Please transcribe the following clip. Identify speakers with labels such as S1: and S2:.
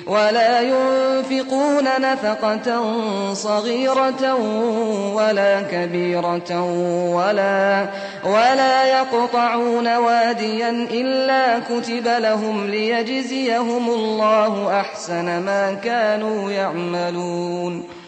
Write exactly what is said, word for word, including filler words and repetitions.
S1: ولا ينفقون نفقة صغيرة ولا كبيرة ولا, ولا يقطعون واديا إلا كتب لهم ليجزيهم الله أحسن ما كانوا يعملون